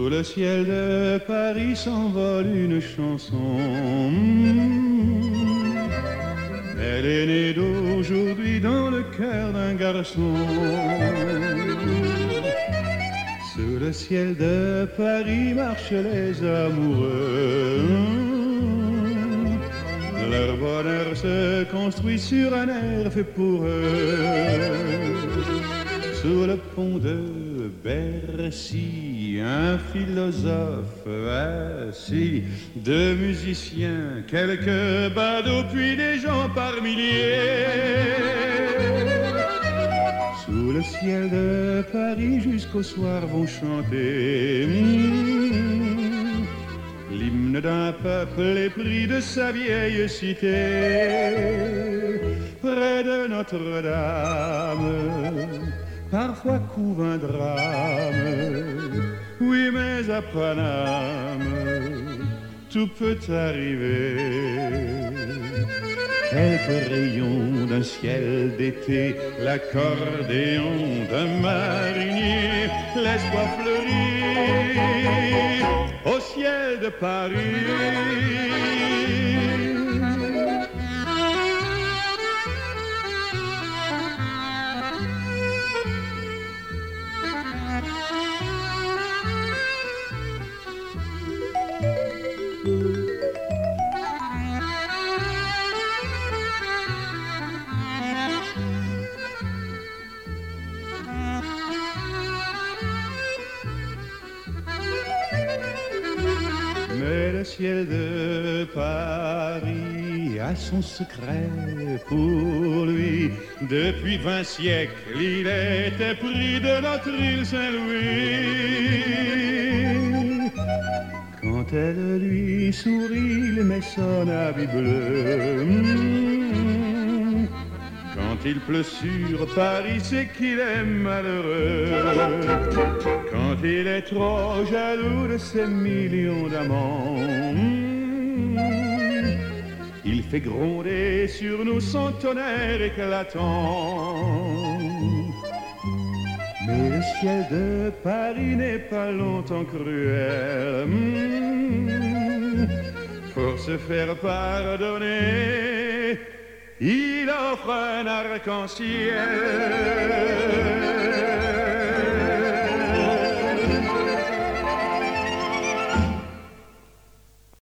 Sous le ciel de Paris s'envole une chanson. Elle est née d'aujourd'hui dans le cœur d'un garçon. Sous le ciel de Paris marchent les amoureux. Leur bonheur se construit sur un air fait pour eux. Sous le pont de Bercy, un philosophe assis, deux musiciens, quelques badauds, puis des gens par milliers. Sous le ciel de Paris jusqu'au soir vont chanter l'hymne d'un peuple épris de sa vieille cité. Près de Notre-Dame, parfois couve un drame. Oui, mais à Paname, tout peut arriver. Quelques rayons d'un ciel d'été, l'accordéon d'un marinier, l'espoir fleurit au ciel de Paris. Mais le ciel de Paris a son secret pour lui. Depuis 20 siècles, il était pris de notre île Saint-Louis. Quand elle lui sourit, il met son habit bleu. Quand il pleut sur Paris, c'est qu'il est malheureux. Quand il est trop jaloux de ses millions d'amants, il fait gronder sur nous son tonnerre éclatant. Mais le ciel de Paris n'est pas longtemps cruel. Pour se faire pardonner, il offre un arc-en-ciel.